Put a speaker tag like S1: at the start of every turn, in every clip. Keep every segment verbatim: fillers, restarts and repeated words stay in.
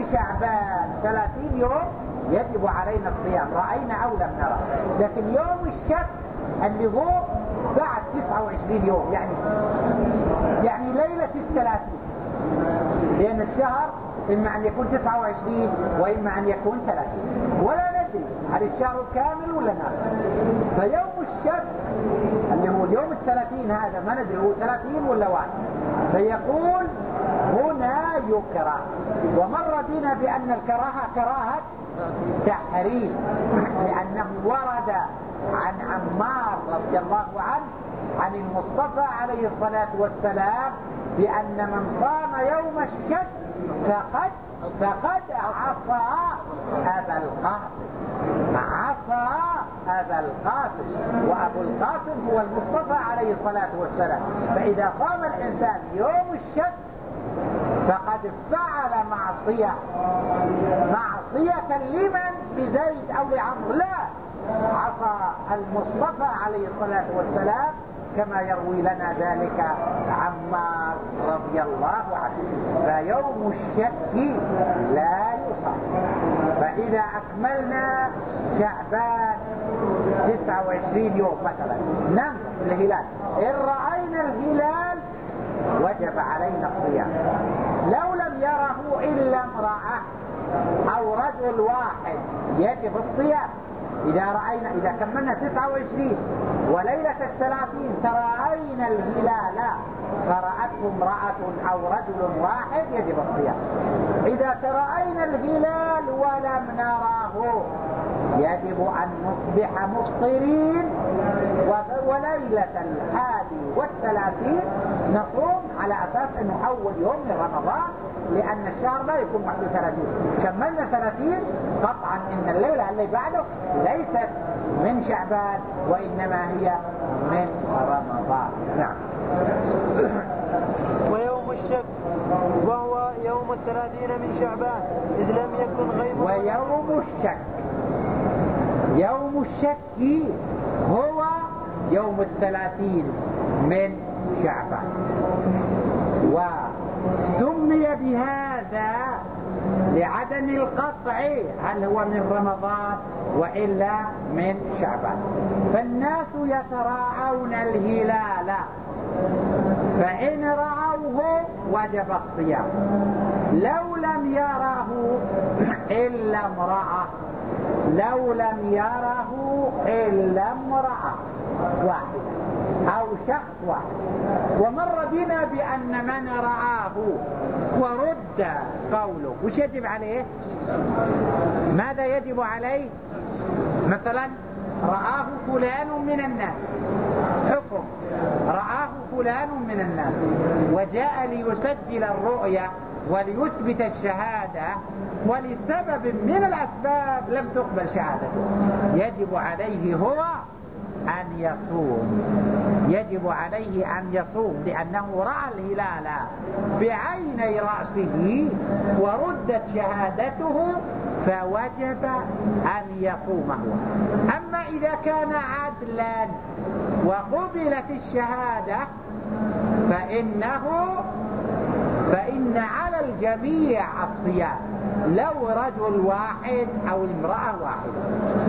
S1: شعبان ثلاثين يوم يجب علينا الصيام، رأينا أو لم نرى. لكن يوم الشك اللي هو بعد تسعة وعشرين يوم، يعني يعني ليلة الثلاثين، لأن الشهر إما أن يكون تسعة وعشرين وإما أن يكون ثلاثين، ولا ندري هل الشهر كامل ولا ناقص. فيوم الشك اللي هو اليوم الثلاثين هذا ما ندري هو ثلاثين ولا واحد، فيقول هنا يكره. ومر بنا بأن الكراهة كراهة تحريم، لأنه ورد عن عمار رضي الله عنه عن المصطفى عليه الصلاة والسلام بأن من صام يوم الشك فقد فقد عصى أبا القاسم، عصى أبا القاسم، وأبو القاسم هو المصطفى عليه الصلاة والسلام. فإذا صام الإنسان يوم الشك فقد فعل معصية، معصية لمن؟ لزيد أو لعمرو؟ لا، عصى المصطفى عليه الصلاة والسلام، كما يروي لنا ذلك عمار رضي الله عنه. فيوم الشك لا يصام. فإذا أكملنا شعبان تسعة وعشرين يوم مثلا ننظر الهلال، إن رأينا الهلال وجب علينا الصيام. لو لم يره إلا امرأة أو رجل واحد يجب الصيام. إذا رأينا إذا كملنا تسعة وعشرين وليلة الثلاثين ترأينا الهلال فرأته امرأة أو رجل واحد يجب الصيام. إذا ترأينا الهلال ولم نراه يجب أن نصبح مفطرين، وليلة الحادي والثلاثين نصوم على أساس أنه أول يوم من رمضان، لأن الشهر لا يكون واحد وثلاثين. كملنا ثلاثين قطعا إن الليلة اللي بعده ليست من شعبان وإنما هي من رمضان. نعم.
S2: ويوم الشك وهو يوم الثلاثين من شعبان إذ لم يكن غيب.
S1: ويوم الشك، يوم الشك هو يوم الثلاثين من شعبان، وسمي بهذا لعدم القطع هل هو من رمضان وإلا من شعبان. فالناس يتراءون الهلال، فإن رأوه وجب الصيام. لو لم يره إلا امرأة، لو لم يره إلا امرأة واحدة أو شخص واحد. ومر بنا بأن من رآه ورد قوله وش يجب عليه؟ ماذا يجب عليه؟ مثلا رآه فلان من الناس، حكم رآه فلان من الناس وجاء ليسجل الرؤيا وليثبت الشهادة، ولسبب من الأسباب لم تقبل شهادته، يجب عليه هو أن يصوم. يجب عليه أن يصوم لأنه رأى الهلال بعيني رأسه وردت شهادته، فوجب أن يصومه. أما إذا كان عدلا وقبلت الشهادة فإنه فإن على الجميع الصيام، لو رجل واحد أو امرأة واحدة.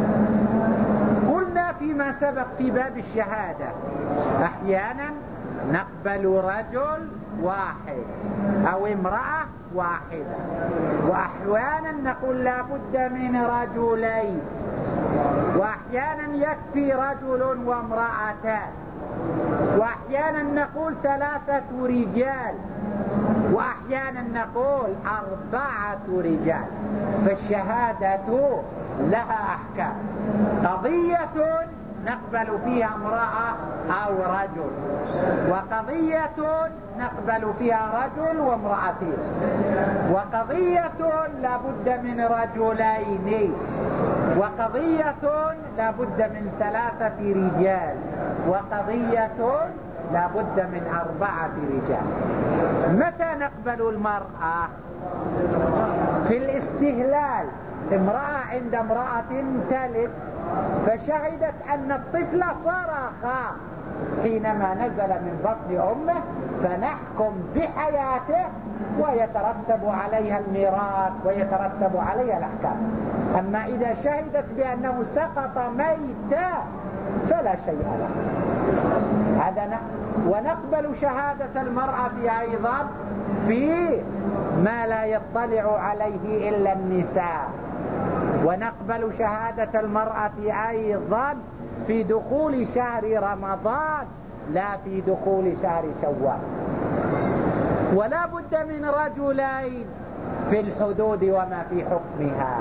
S1: قلنا فيما سبق في باب الشهادة أحيانا نقبل رجل واحد أو امرأة واحدة، وأحيانا نقول لا بد من رجلين، وأحيانا يكفي رجل وامرأتان، وأحيانا نقول ثلاثة رجال، وأحيانا نقول أربعة رجال. فالشهادة لها أحكام. قضية نقبل فيها امرأة أو رجل، وقضية نقبل فيها رجل وامرأتين، وقضية لا بد من رجلين، وقضية لا بد من ثلاثة رجال، وقضية لا بد من أربعة رجال. متى نقبل المرأة؟ في الاستهلال. امرأة عند امرأة تلد فشهدت أن الطفل صرخ حينما نزل من بطن أمه، فنحكم بحياته ويترتب عليها الميراث ويترتب عليها الأحكام. أما إذا شهدت بأنه سقط ميتا فلا شيء له. هذا ونقبل شهادة المرأة أيضا في ما لا يطلع عليه إلا النساء، ونقبل شهادة المرأة أيضا في دخول شهر رمضان لا في دخول شهر شوال. ولا بد من رجلين في الحدود وما في حكمها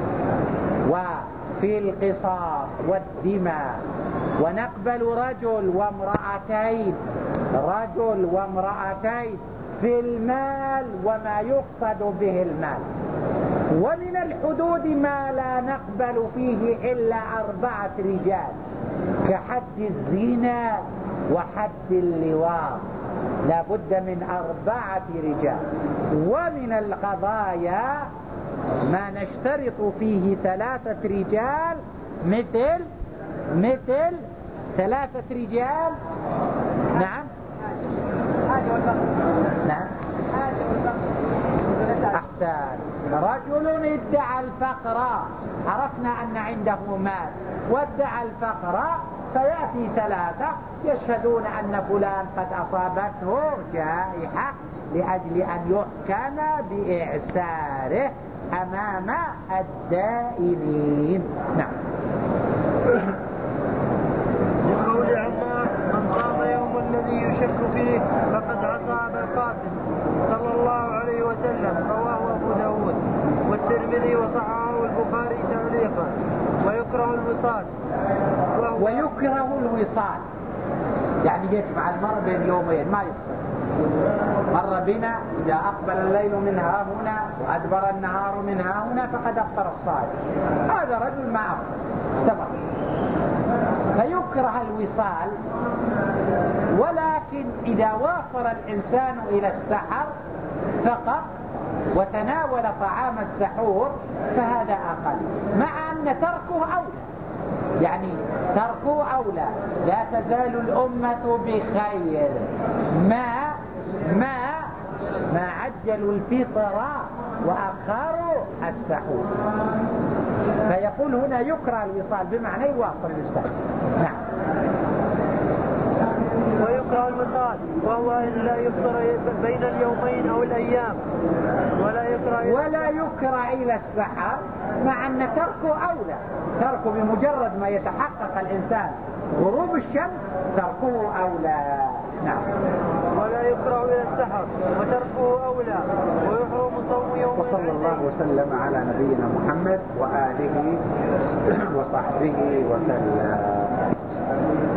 S1: وفي القصاص والدماء، ونقبل رجل وامرأتين رجل وامرأتين في المال وما يقصد به المال. ومن الحدود ما لا نقبل فيه إلا أربعة رجال كحد الزنا وحد اللواط، لا بد من أربعة رجال. ومن القضايا ما نشترط فيه ثلاثة رجال مثل مثل ثلاثة رجال. نعم نعم أحسن. رجل ادعى الفقر، عرفنا أن عنده مال وادعى الفقر، فيأتي ثلاثة يشهدون أن فلان قد أصابته جائحة لأجل أن يحكم بإعساره أمام الدائنين. نعم.
S2: لقول عمار: من صام يوم الذي يشك فيه فقد عصى أبا القاسم صلى الله عليه وسلم، رواه أبو داود والترمذي وصححه البخاري تعليقا. ويكره الوصال،
S1: ويكره الوصال يعني يجمع المرء بين يومين ما يفطر. مر بنا إذا أقبل الليل من ها هنا وأدبر النهار من ها هنا فقد أفطر الصائم. هذا رجل ما أفطر استمر، فيكره الوصال. ولكن إذا واصل الإنسان إلى السحر فقط وتناول طعام السحور فهذا أقل، مع أن تركه أولى، يعني تركه أولى. لا تزال الأمة بخير ما ما ما عجلوا الفطر وأخروا السحور. فيقول هنا يكره الوصال بمعنى يواصل بالسحر. نعم.
S2: ويكره الوصال وهو إن لا يفطر بين اليومين أو الأيام، ولا يكره
S1: ولا يكره إلى السحر، مع أن تركه أولى. تركه بمجرد ما يتحقق الإنسان غروب الشمس تركه أولى. نعم.
S2: ولا يكره إلى السحر وتركه أولى، ويحرم صوم يوم.
S1: وصلى الله وسلم على نبينا محمد وآله وصحبه وسلم.